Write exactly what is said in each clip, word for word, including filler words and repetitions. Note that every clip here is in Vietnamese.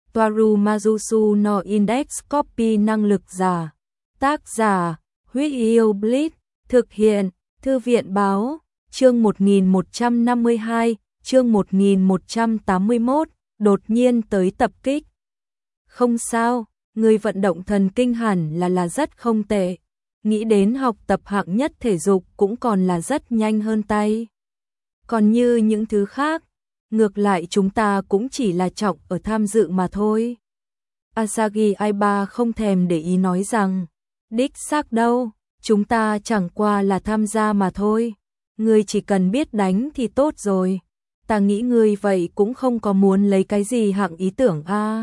Toaru Majusu no Index Copy năng lực giả. Tác giả, Huyết Yêu Blitz, thực hiện, Thư viện báo, chương một nghìn một trăm năm mươi hai, chương một nghìn một trăm tám mươi mốt, đột nhiên tới tập kích. Không sao, người vận động thần kinh hẳn là là rất không tệ. Nghĩ đến học tập hạng nhất thể dục cũng còn là rất nhanh hơn tay. Còn như những thứ khác, ngược lại chúng ta cũng chỉ là trọng ở tham dự mà thôi. Asagi Aiba không thèm để ý nói rằng, đích xác đâu, chúng ta chẳng qua là tham gia mà thôi. Ngươi chỉ cần biết đánh thì tốt rồi. Ta nghĩ ngươi vậy cũng không có muốn lấy cái gì hạng ý tưởng a. À.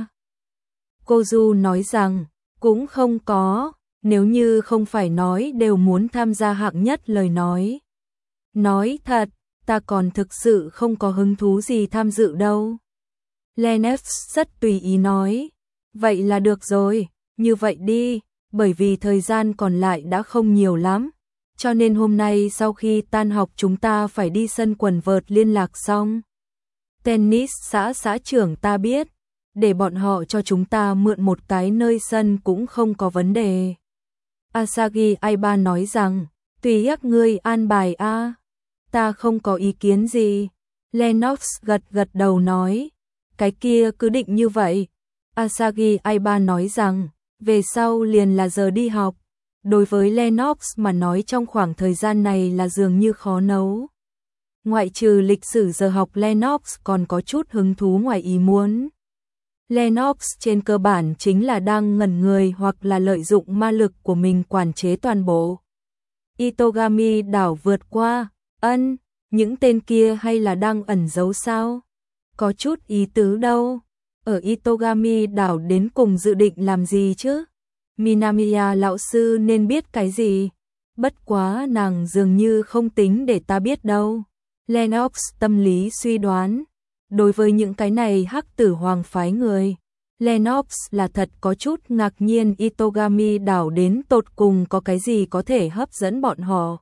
Kozu nói rằng, cũng không có, nếu như không phải nói đều muốn tham gia hạng nhất lời nói. Nói thật, ta còn thực sự không có hứng thú gì tham dự đâu. Lennox rất tùy ý nói, vậy là được rồi, như vậy đi, bởi vì thời gian còn lại đã không nhiều lắm. Cho nên hôm nay sau khi tan học chúng ta phải đi sân quần vợt liên lạc xong. Tennis xã xã trưởng ta biết, để bọn họ cho chúng ta mượn một cái nơi sân cũng không có vấn đề. Asagi Aiba nói rằng, tùy ác ngươi an bài a. À. Ta không có ý kiến gì. Lennox gật gật đầu nói, cái kia cứ định như vậy. Asagi Aiba nói rằng, về sau liền là giờ đi học. Đối với Lennox mà nói trong khoảng thời gian này là dường như khó nấu. Ngoại trừ lịch sử giờ học Lennox còn có chút hứng thú ngoài ý muốn. Lennox trên cơ bản chính là đang ngẩn người hoặc là lợi dụng ma lực của mình quản chế toàn bộ. Itogami đảo vượt qua, ân, những tên kia hay là đang ẩn giấu sao? Có chút ý tứ đâu. Ở Itogami đảo đến cùng dự định làm gì chứ? Minamiya lão sư nên biết cái gì? Bất quá nàng dường như không tính để ta biết đâu. Lennox tâm lý suy đoán. Đối với những cái này hắc tử hoàng phái người, Lennox là thật có chút ngạc nhiên Itogami đảo đến tột cùng có cái gì có thể hấp dẫn bọn họ.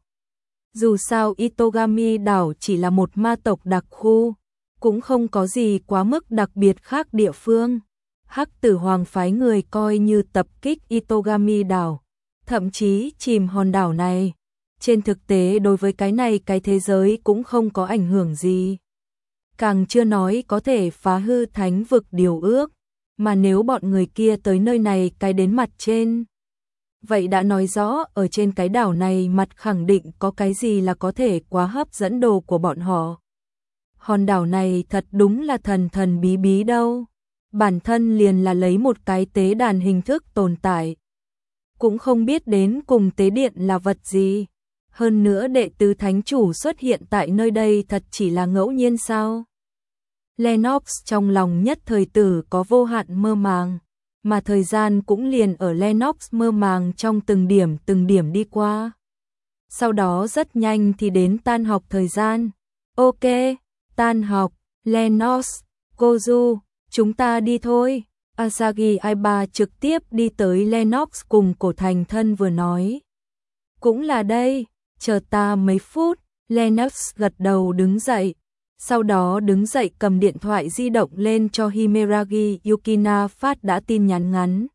Dù sao Itogami đảo chỉ là một ma tộc đặc khu, cũng không có gì quá mức đặc biệt khác địa phương. Hắc tử hoàng phái người coi như tập kích Itogami đảo, thậm chí chìm hòn đảo này. Trên thực tế đối với cái này cái thế giới cũng không có ảnh hưởng gì. Càng chưa nói có thể phá hư thánh vực điều ước, mà nếu bọn người kia tới nơi này cái đến mặt trên. Vậy đã nói rõ ở trên cái đảo này mặt khẳng định có cái gì là có thể quá hấp dẫn đồ của bọn họ. Hòn đảo này thật đúng là thần thần bí bí đâu. Bản thân liền là lấy một cái tế đàn hình thức tồn tại. Cũng không biết đến cùng tế điện là vật gì. Hơn nữa đệ tứ thánh chủ xuất hiện tại nơi đây thật chỉ là ngẫu nhiên sao? Lennox trong lòng nhất thời tử có vô hạn mơ màng, mà thời gian cũng liền ở Lennox mơ màng trong từng điểm từng điểm đi qua. Sau đó rất nhanh thì đến tan học thời gian. Ok, tan học, Lennox, Kozu, chúng ta đi thôi. Asagi Aiba trực tiếp đi tới Lennox cùng cổ thành thân vừa nói. Cũng là đây, chờ ta mấy phút. Lennox gật đầu đứng dậy. Sau đó đứng dậy cầm điện thoại di động lên cho Himeragi Yukina phát đã tin nhắn ngắn.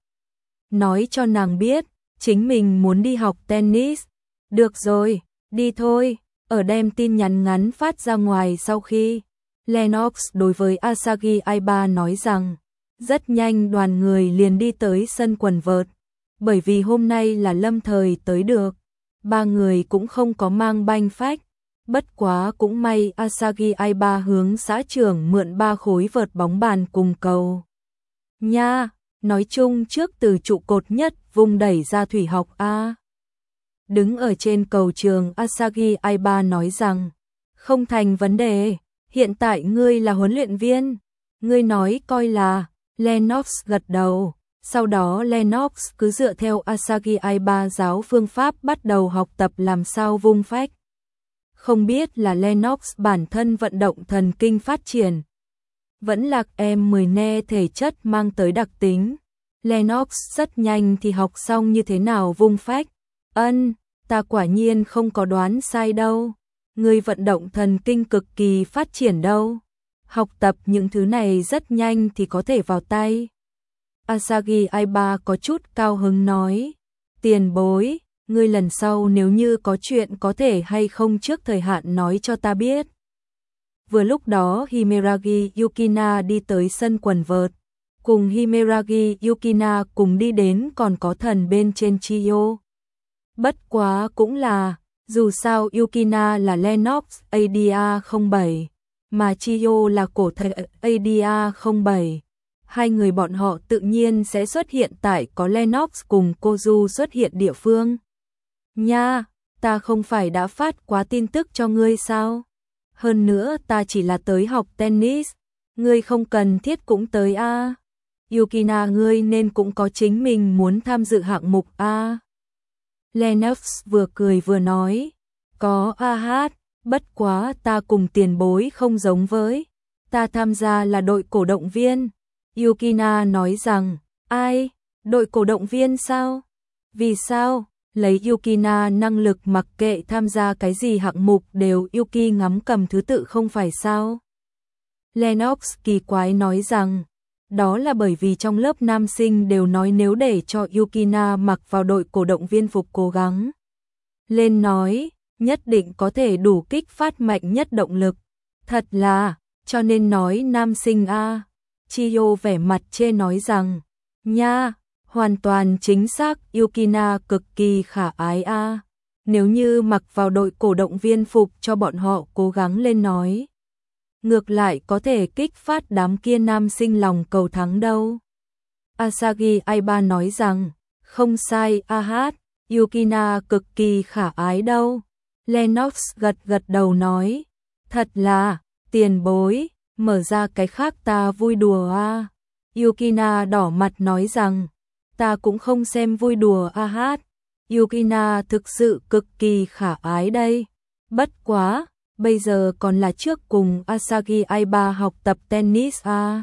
Nói cho nàng biết, chính mình muốn đi học tennis. Được rồi, đi thôi. Ở đem tin nhắn ngắn phát ra ngoài sau khi, Lennox đối với Asagi Aiba nói rằng, rất nhanh đoàn người liền đi tới sân quần vợt. Bởi vì hôm nay là lâm thời tới được, ba người cũng không có mang banh phách. Bất quá cũng may Asagi Aiba hướng xã trưởng mượn ba khối vợt bóng bàn cùng cầu. Nha, nói chung trước từ trụ cột nhất vùng đẩy ra thủy học A. Đứng ở trên cầu trường Asagi Aiba nói rằng, không thành vấn đề, hiện tại ngươi là huấn luyện viên. Ngươi nói coi là, Lennox gật đầu. Sau đó Lennox cứ dựa theo Asagi Aiba giáo phương pháp bắt đầu học tập làm sao vung phách. Không biết là Lennox bản thân vận động thần kinh phát triển, vẫn là em mười ne thể chất mang tới đặc tính. Lennox rất nhanh thì học xong như thế nào vung phách. Ân, ta quả nhiên không có đoán sai đâu. Người vận động thần kinh cực kỳ phát triển đâu. Học tập những thứ này rất nhanh thì có thể vào tay. Asagi Aiba có chút cao hứng nói, tiền bối, ngươi lần sau nếu như có chuyện có thể hay không trước thời hạn nói cho ta biết. Vừa lúc đó Himeragi Yukina đi tới sân quần vợt, cùng Himeragi Yukina cùng đi đến còn có thần bên trên Chiyo. Bất quá cũng là, dù sao Yukina là Lennox a đê a không bảy, mà Chiyo là cổ thầy a đê a không bảy. Hai người bọn họ tự nhiên sẽ xuất hiện tại có Lennox cùng Kozu xuất hiện địa phương. Nha, ta không phải đã phát quá tin tức cho ngươi sao? Hơn nữa ta chỉ là tới học tennis, ngươi không cần thiết cũng tới a. À. Yukina ngươi nên cũng có chính mình muốn tham dự hạng mục a. À. Lennox vừa cười vừa nói, có a hát, bất quá ta cùng tiền bối không giống với, ta tham gia là đội cổ động viên. Yukina nói rằng, ai, đội cổ động viên sao? Vì sao? Lấy Yukina năng lực mặc kệ tham gia cái gì hạng mục đều Yuki ngắm cầm thứ tự không phải sao? Lennox kỳ quái nói rằng, đó là bởi vì trong lớp nam sinh đều nói nếu để cho Yukina mặc vào đội cổ động viên phục cố gắng lên nói, nhất định có thể đủ kích phát mạnh nhất động lực. Thật là, cho nên nói nam sinh a. À. Chiyo vẻ mặt chê nói rằng, nha, hoàn toàn chính xác, Yukina cực kỳ khả ái a. À. Nếu như mặc vào đội cổ động viên phục cho bọn họ cố gắng lên nói, ngược lại có thể kích phát đám kia nam sinh lòng cầu thắng đâu. Asagi Aiba nói rằng, không sai a hát, Yukina cực kỳ khả ái đâu. Lennox gật gật đầu nói, thật là, tiền bối, mở ra cái khác ta vui đùa a. À. Yukina đỏ mặt nói rằng, ta cũng không xem vui đùa a hát. Yukina thực sự cực kỳ khả ái đây. Bất quá, bây giờ còn là trước cùng Asagi Aiba học tập tennis a. À.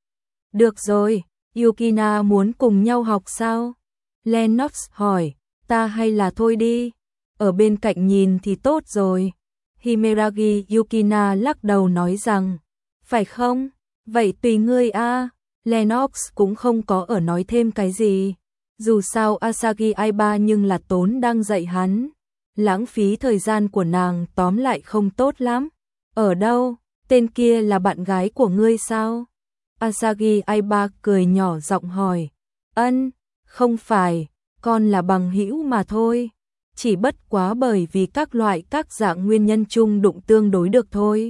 Được rồi, Yukina muốn cùng nhau học sao? Lennox hỏi, ta hay là thôi đi, ở bên cạnh nhìn thì tốt rồi. Himeragi Yukina lắc đầu nói rằng, phải không? Vậy tùy ngươi a. À. Lennox cũng không có ở nói thêm cái gì. Dù sao Asagi Aiba nhưng là tốn đang dạy hắn. Lãng phí thời gian của nàng tóm lại không tốt lắm. Ở đâu? Tên kia là bạn gái của ngươi sao? Asagi Aiba cười nhỏ giọng hỏi. Ân, không phải, con là bằng hữu mà thôi. Chỉ bất quá bởi vì các loại các dạng nguyên nhân chung đụng tương đối được thôi.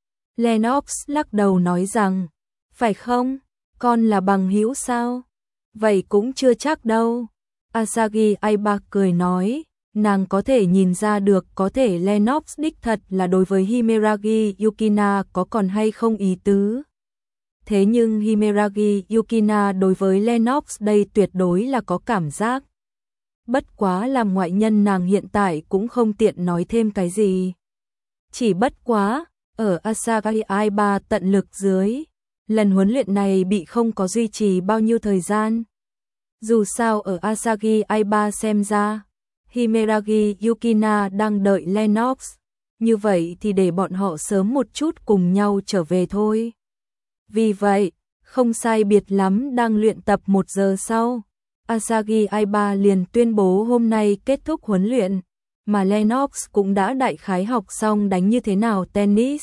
Lennox lắc đầu nói rằng, phải không? Con là bằng hữu sao? Vậy cũng chưa chắc đâu. Asagi Aiba cười nói, nàng có thể nhìn ra được có thể Lennox đích thật là đối với Himeragi Yukina có còn hay không ý tứ. Thế nhưng Himeragi Yukina đối với Lennox đây tuyệt đối là có cảm giác. Bất quá làm ngoại nhân nàng hiện tại cũng không tiện nói thêm cái gì. Chỉ bất quá, ở Asagi Aiba tận lực dưới, lần huấn luyện này bị không có duy trì bao nhiêu thời gian. Dù sao ở Asagi Aiba xem ra, Himeragi Yukina đang đợi Lennox, như vậy thì để bọn họ sớm một chút cùng nhau trở về thôi. Vì vậy, không sai biệt lắm đang luyện tập một giờ sau, Asagi Aiba liền tuyên bố hôm nay kết thúc huấn luyện, mà Lennox cũng đã đại khái học xong đánh như thế nào tennis.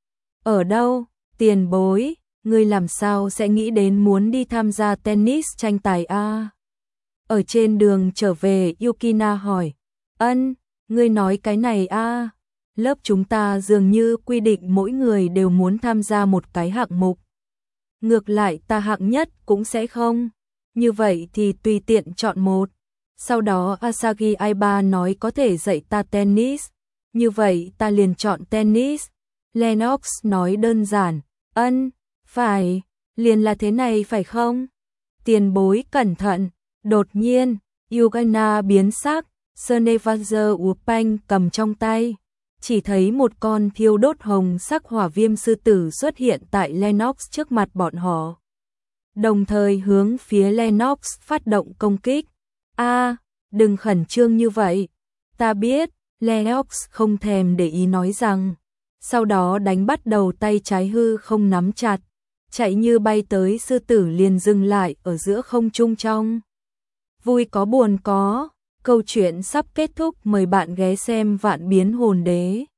Ở đâu, tiền bối, ngươi làm sao sẽ nghĩ đến muốn đi tham gia tennis tranh tài a? À? Ở trên đường trở về Yukina hỏi, ân, ngươi nói cái này a? À? Lớp chúng ta dường như quy định mỗi người đều muốn tham gia một cái hạng mục. Ngược lại ta hạng nhất cũng sẽ không. Như vậy thì tùy tiện chọn một. Sau đó Asagi Aiba nói có thể dạy ta tennis. Như vậy ta liền chọn tennis. Lennox nói đơn giản. Ân, phải, liền là thế này phải không? Tiền bối cẩn thận. Đột nhiên, Yukina biến sắc. Snevazer Upanh cầm trong tay. Chỉ thấy một con thiêu đốt hồng sắc hỏa viêm sư tử xuất hiện tại Lennox trước mặt bọn họ. Đồng thời hướng phía Lennox phát động công kích. A, à, đừng khẩn trương như vậy. Ta biết, Lennox không thèm để ý nói rằng. Sau đó đánh bắt đầu tay trái hư không nắm chặt. chạy như bay tới sư tử liền dừng lại ở giữa không trung trong. Vui có buồn có, câu chuyện sắp kết thúc, mời bạn ghé xem Vạn Biến Hồn Đế.